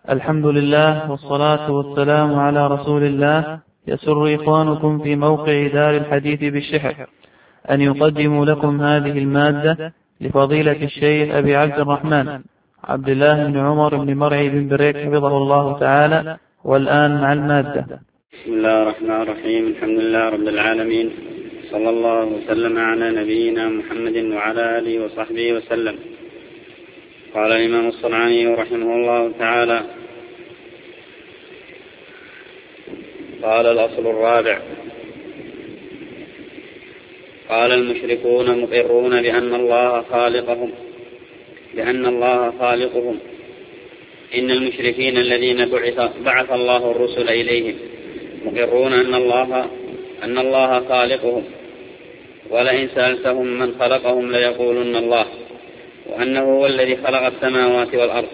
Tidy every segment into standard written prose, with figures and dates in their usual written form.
الحمد لله والصلاة والسلام على رسول الله. يسر إخوانكم في موقع دار الحديث بالشحر أن يقدموا لكم هذه المادة لفضيلة الشيخ أبي عبد الرحمن عبد الله بن عمر بن مرعي بن بريك حفظه الله تعالى. والآن مع المادة. بسم الله الرحمن الرحيم. الحمد لله رب العالمين، صلى الله وسلم على نبينا محمد وعلى آله وصحبه وسلم. قال الإمام الصنعاني رحمه الله تعالى: قال الأصل الرابع: قال المشركون مقرون بأن الله خالقهم. إن المشركين الذين بعث الله الرسل إليهم مقرون أن الله خالقهم، ولئن سألتهم من خلقهم ليقولن الله، وأنه هو الذي خلق السماوات والأرض.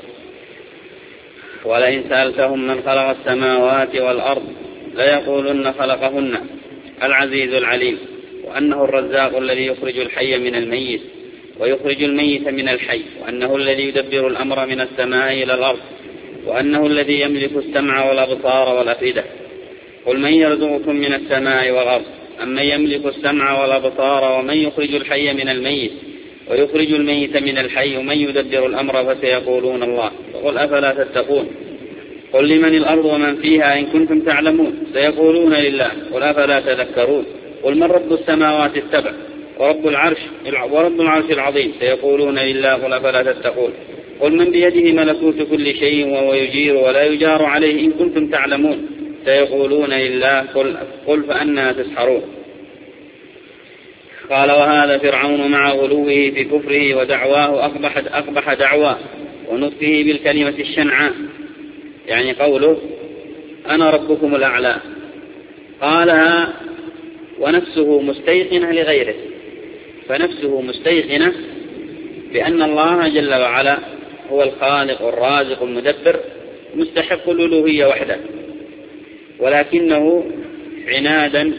ولئن سألتهم من خلق السماوات والأرض ليقولن خلقهن العزيز العليم، وأنه الرزاق الذي يخرج الحي من الميت ويخرج الميت من الحي، وأنه الذي يدبر الأمر من السماء إلى الأرض، وأنه الذي يملك السمع والأبصار والأفئدة. قل من يرزقكم من السماء والأرض أمن يملك السمع والأبصار ومن يخرج الحي من الميت ويخرج الميت من الحي ومن يدبر الأمر فسيقولون الله، فقل أفلا تتقون. قل لمن الأرض ومن فيها إن كنتم تعلمون، سيقولون لله، قل أفلا تذكرون. قل من رب السماوات السبع ورب العرش العظيم، سيقولون لله، قل أفلا تتقون. قل من بيده ملكوت كل شيء وهو يجير ولا يجار عليه إن كنتم تعلمون، سيقولون لله، قل فأنى تسحرون. قال: وهذا فرعون مع غلوه في كفره ودعواه أقبح دعوى ونطقه بالكلمة الشنعاء، يعني قوله أنا ربكم الأعلى، قالها ونفسه مستيقنة لغيره، فنفسه مستيقنة بأن الله جل وعلا هو الخالق الرازق المدبر مستحق الألوهية وحده، ولكنه عنادا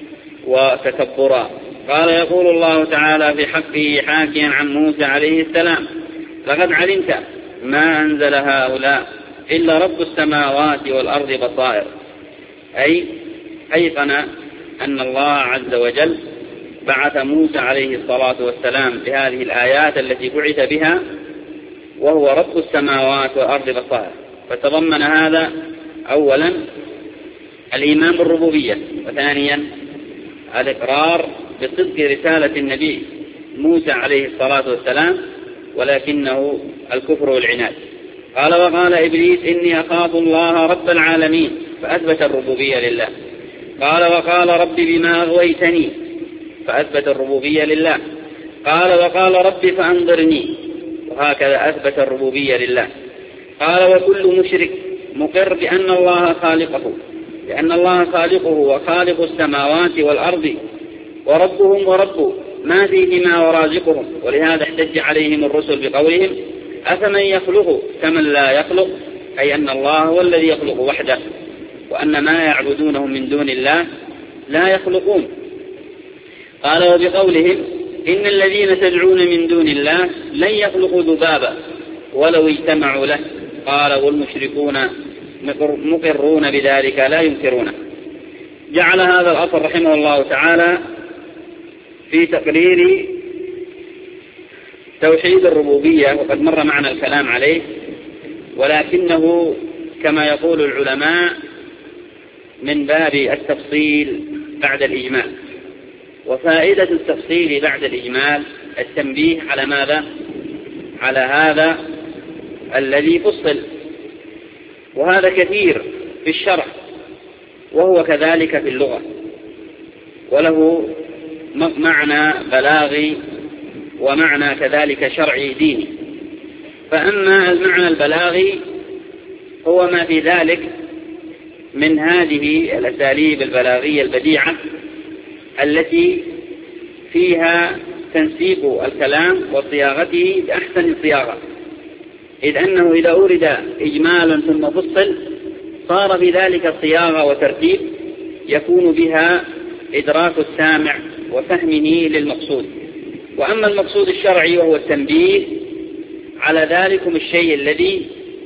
وتكبرا. قال: يقول الله تعالى في حقه حاكيا عن موسى عليه السلام: لقد علمت ما أنزل هؤلاء إلا رب السماوات والأرض بصائر، أي أيقن أن الله عز وجل بعث موسى عليه الصلاة والسلام بهذه الآيات التي بعث بها وهو رب السماوات والأرض بصائر. فتضمن هذا أولا الإيمان بالربوبية، وثانيا الإقرار بصدق رسالة النبي موسى عليه الصلاة والسلام، ولكنه الكفر والعناد. قال: وقال إبليس إني أخاف الله رب العالمين، فأثبت الربوبية لله. قال: وقال رب بما أغويتني، فأثبت الربوبية لله. قال: وقال رب فأنظرني، وهكذا أثبت الربوبية لله. قال: وكل مشرك مقر بأن الله خالقه، لأن الله خالقه وخالق السماوات والأرض وربهم ورب ما فيهما ورازقهم. ولهذا احتج عليهم الرسل بقولهم: أفمن يخلق كمن لا يخلق، أي أن الله هو الذي يخلق وحده، وأن ما يعبدونهم من دون الله لا يخلقون. قال: وبقولهم إن الذين تدعون من دون الله لن يخلقوا ذبابا ولو اجتمعوا له. قال: والمشركون مقرون بذلك لا ينكرونه. جعل هذا الأصل رحمه الله تعالى في تقرير توحيد الربوبية، وقد مر معنا الكلام عليه، ولكنه كما يقول العلماء من باب التفصيل بعد الإجمال. وفائدة التفصيل بعد الإجمال التنبيه على ماذا؟ على هذا الذي فصل، وهذا كثير في الشرع وهو كذلك في اللغة، وله معنى بلاغي ومعنى كذلك شرعي ديني. فأما المعنى البلاغي هو ما في ذلك من هذه الأساليب البلاغية البديعة التي فيها تنسيق الكلام وصياغته بأحسن الصياغة، إذ أنه إذا أورد إجمال ثم فصل صار في ذلك صياغة وترتيب يكون بها إدراك السامع وفهمه للمقصود. وأما المقصود الشرعي وهو التنبيه على ذلكم الشيء الذي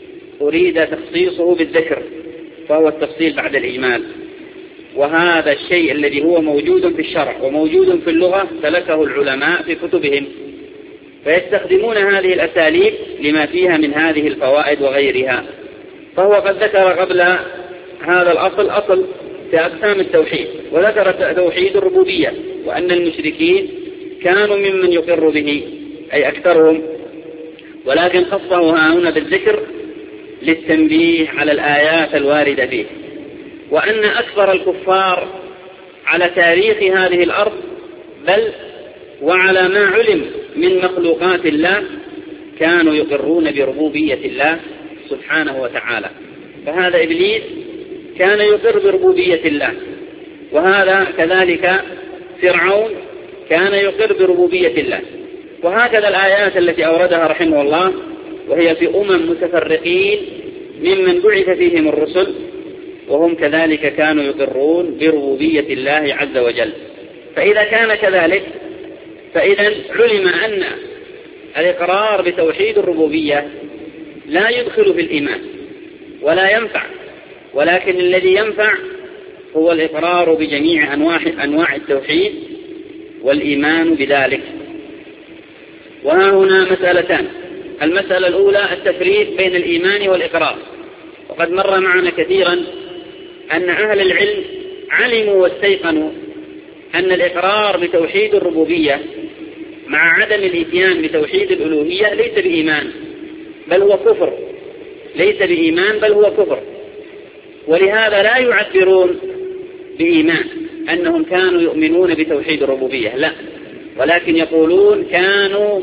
أريد تخصيصه بالذكر فهو التفصيل بعد الإجمال، وهذا الشيء الذي هو موجود في الشرع وموجود في اللغة سلكه العلماء في كتبهم، فيستخدمون هذه الأساليب لما فيها من هذه الفوائد وغيرها. فهو قد ذكر قبل هذا الأصل في أقسام التوحيد، وذكر توحيد الربوبية وأن المشركين كانوا ممن يقر به أي أكثرهم، ولكن خصه هنا بالذكر للتنبيه على الآيات الواردة فيه، وأن أكثر الكفار على تاريخ هذه الأرض بل وعلى ما علم من مخلوقات الله كانوا يقرون بربوبية الله سبحانه وتعالى. فهذا إبليس كان يقر بربوبية الله، وهذا كذلك فرعون كان يقر بربوبية الله. وهكذا الآيات التي أوردها رحمه الله وهي في متفرقين ممن بعث فيهم الرسل، وهم كذلك كانوا يقرون بربوبية الله عز وجل. فإذا كان كذلك فإذا علم أن الإقرار بتوحيد الربوبية لا يدخل في الإيمان ولا ينفع، ولكن الذي ينفع هو الإقرار بجميع أنواع التوحيد والإيمان بذلك. وها هنا مسألتان. المسألة الأولى التفريق بين الإيمان والإقرار، وقد مر معنا كثيرا أن أهل العلم علموا واستيقنوا أن الإقرار بتوحيد الربوبية مع عدم الإتيان بتوحيد الألوهية ليس بإيمان بل هو كفر، ليس بإيمان بل هو كفر. ولهذا لا يعبرون بإيمان أنهم كانوا يؤمنون بتوحيد الربوبية، لا، ولكن يقولون كانوا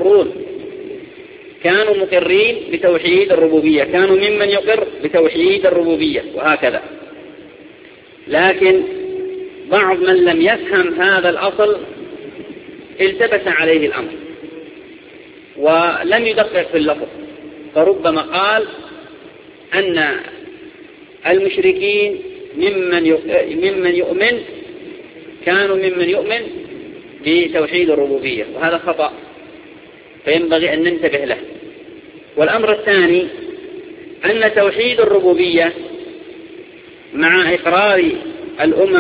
مقرين بتوحيد الربوبية، كانوا ممن يقر بتوحيد الربوبية وهكذا. لكن بعض من لم يفهم هذا الأصل التبس عليه الأمر ولم يدقق في اللفظ، فربما قال أن المشركين كانوا ممن يؤمن بتوحيد الربوبية، وهذا خطأ فينبغي أن ننتبه له. والأمر الثاني أن توحيد الربوبية مع إقرار الأمم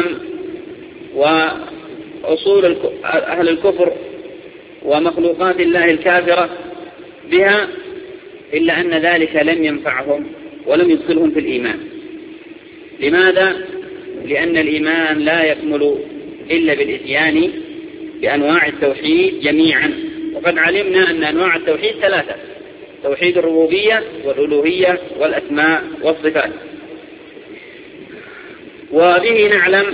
وأصول أهل الكفر ومخلوقات الله الكافرة بها، إلا أن ذلك لم ينفعهم ولم يدخلهم في الإيمان. لماذا؟ لأن الإيمان لا يكمل إلا بالإتيان بأنواع التوحيد جميعا، وقد علمنا أن أنواع التوحيد ثلاثة: توحيد الربوبية والألوهية والأسماء والصفات. وبه نعلم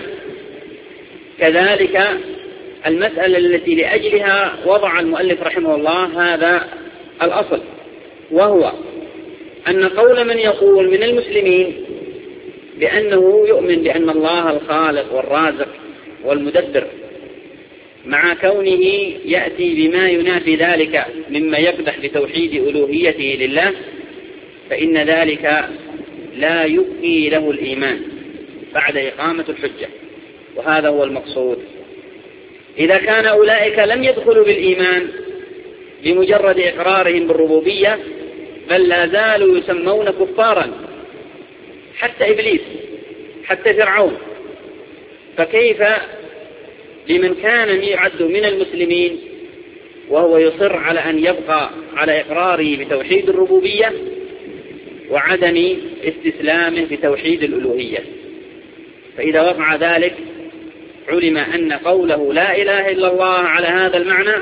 كذلك المسألة التي لأجلها وضع المؤلف رحمه الله هذا الأصل، وهو أن قول من يقول من المسلمين بأنه يؤمن بأن الله الخالق والرازق والمدبر، مع كونه يأتي بما ينافي ذلك مما يقدح بتوحيد ألوهيته لله، فإن ذلك لا يبقي له الإيمان بعد إقامة الحجة، وهذا هو المقصود. إذا كان أولئك لم يدخلوا بالإيمان بمجرد إقرارهم بالربوبية، بل لا زالوا يسمون كفارا، حتى إبليس حتى فرعون، فكيف لمن كان يعد من المسلمين وهو يصر على أن يبقى على إقراره بتوحيد الربوبية وعدم استسلامه بتوحيد الألوهية؟ فإذا وقع ذلك علم أن قوله لا إله إلا الله على هذا المعنى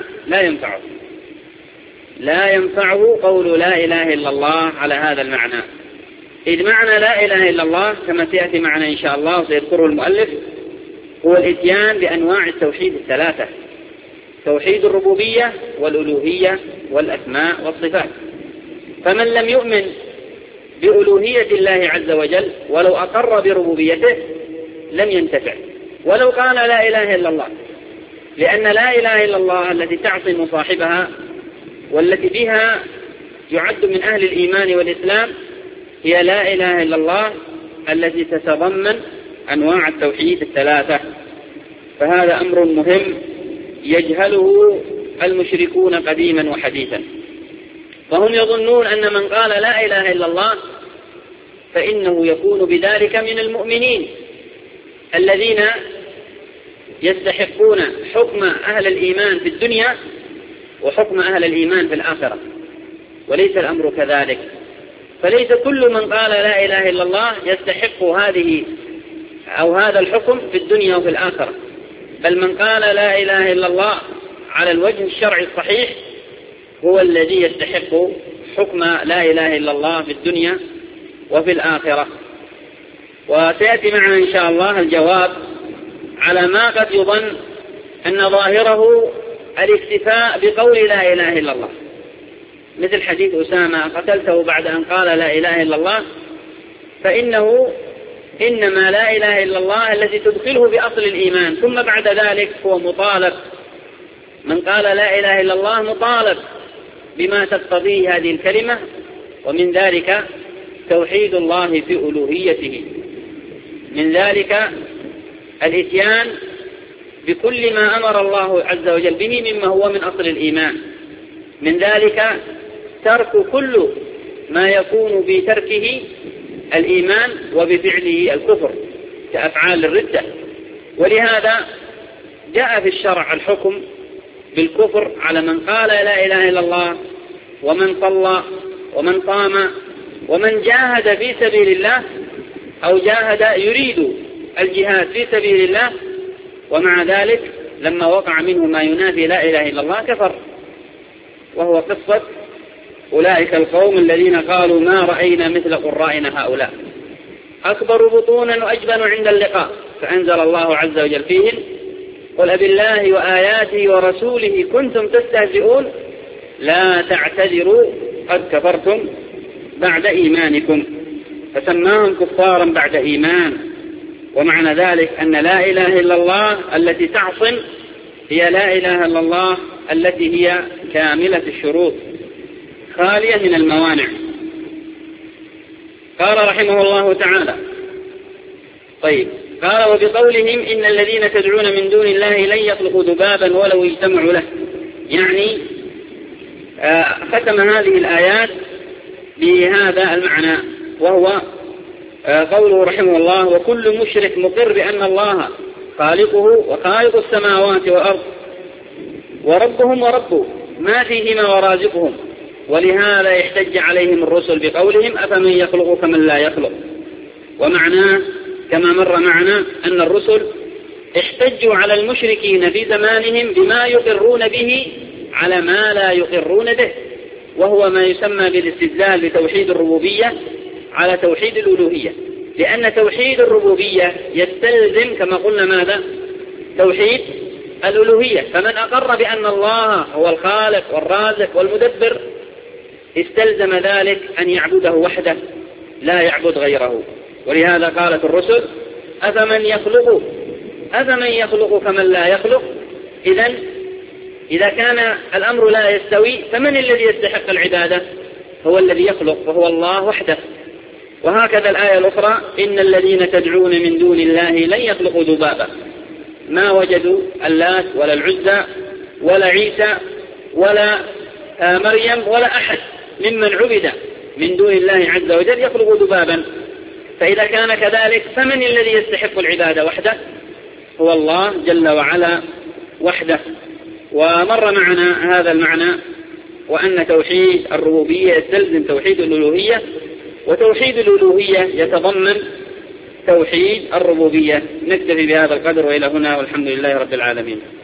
لا ينفعه قول لا إله إلا الله على هذا المعنى، إذ معنى لا إله إلا الله كما سيأتي معنا إن شاء الله وسيذكره المؤلف هو الإتيان بأنواع التوحيد الثلاثة: توحيد الربوبية والألوهية والأسماء والصفات. فمن لم يؤمن بألوهية الله عز وجل ولو أقر بربوبيته لم ينتفع ولو قال لا إله إلا الله، لأن لا إله إلا الله التي تعصم صاحبها والتي بها يعد من أهل الإيمان والإسلام هي لا إله إلا الله التي تتضمن أنواع التوحيد الثلاثة. فهذا أمر مهم يجهله المشركون قديما وحديثا، فهم يظنون أن من قال لا إله إلا الله فإنه يكون بذلك من المؤمنين الذين يستحقون حكم أهل الإيمان في الدنيا وحكم أهل الإيمان في الآخرة، وليس الأمر كذلك. فليس كل من قال لا إله إلا الله يستحق هذه أو هذا الحكم في الدنيا وفي الآخرة، بل من قال لا إله إلا الله على الوجه الشرعي الصحيح هو الذي يستحق حكم لا إله إلا الله في الدنيا وفي الآخرة. وسيأتي معنا إن شاء الله الجواب على ما قد يظن أن ظاهره الاكتفاء بقول لا إله إلا الله، مثل حديث أسامة قتلته بعد أن قال لا إله إلا الله، فإنه إنما لا إله إلا الله التي تدخله بأصل الإيمان، ثم بعد ذلك هو مطالب، من قال لا إله إلا الله مطالب بما تقتضيه هذه الكلمة، ومن ذلك توحيد الله في ألوهيته، من ذلك الإتيان بكل ما أمر الله عز وجل به مما هو من أصل الإيمان، من ذلك ترك كل ما يكون بتركه الإيمان وبفعله الكفر كأفعال الردة. ولهذا جاء في الشرع الحكم بالكفر على من قال لا إله إلا الله ومن صلى ومن قام ومن جاهد في سبيل الله أو جاهد يريد الجهاد في سبيل الله، ومع ذلك لما وقع منه ما ينافي لا إله إلا الله كفر. وهو قصة أولئك القوم الذين قالوا ما رأينا مثل قرائنا هؤلاء أكبر بطونا وأجبن عند اللقاء، فأنزل الله عز وجل فيهم قل أبالله وآياته ورسوله كنتم تستهزئون لا تعتذروا قد كفرتم بعد إيمانكم، فسماهم كفارا بعد إيمان. ومعنى ذلك أن لا إله إلا الله التي تعصم هي لا إله إلا الله التي هي كاملة الشروط خالية من الموانع. قال رحمه الله تعالى: طيب، قال وبقولهم إن الذين تدعون من دون الله لن يخلقوا ذبابا ولو اجتمعوا له، يعني ختم هذه الآيات بهذا المعنى، وهو قوله رحمه الله: وكل مشرك مقر بأن الله خالقه وخالق السماوات والأرض وربهم ورب ما فيهما ورازقهم، ولهذا يحتج عليهم الرسل بقولهم أفمن يخلق كمن لا يخلق. ومعناه كما مر معنا أن الرسل احتجوا على المشركين في زمانهم بما يقرون به على ما لا يقرون به، وهو ما يسمى بالاستدلال بتوحيد الربوبية على توحيد الألوهية، لأن توحيد الربوبية يستلزم كما قلنا ماذا؟ توحيد الألوهية. فمن أقر بأن الله هو الخالق والرازق والمدبر استلزم ذلك أن يعبده وحده لا يعبد غيره. ولهذا قالت الرسل أفمن يخلق كمن لا يخلق. إذا كان الأمر لا يستوي فمن الذي يستحق العبادة؟ هو الذي يخلق وهو الله وحده. وهكذا الآية الأخرى: إن الذين تدعون من دون الله لن يخلقوا ذبابا، ما وجدوا اللات ولا العزى ولا عيسى ولا مريم ولا أحد ممن عبد من دون الله عز وجل يخلق ذبابا. فإذا كان كذلك فمن الذي يستحق العبادة وحده؟ هو الله جل وعلا وحده. ومر معنا هذا المعنى، وأن توحيد الربوبية يستلزم توحيد الألوهية، وتوحيد الألوهية يتضمن توحيد الربوبية. نكتفي بهذا القدر وإلى هنا، والحمد لله رب العالمين.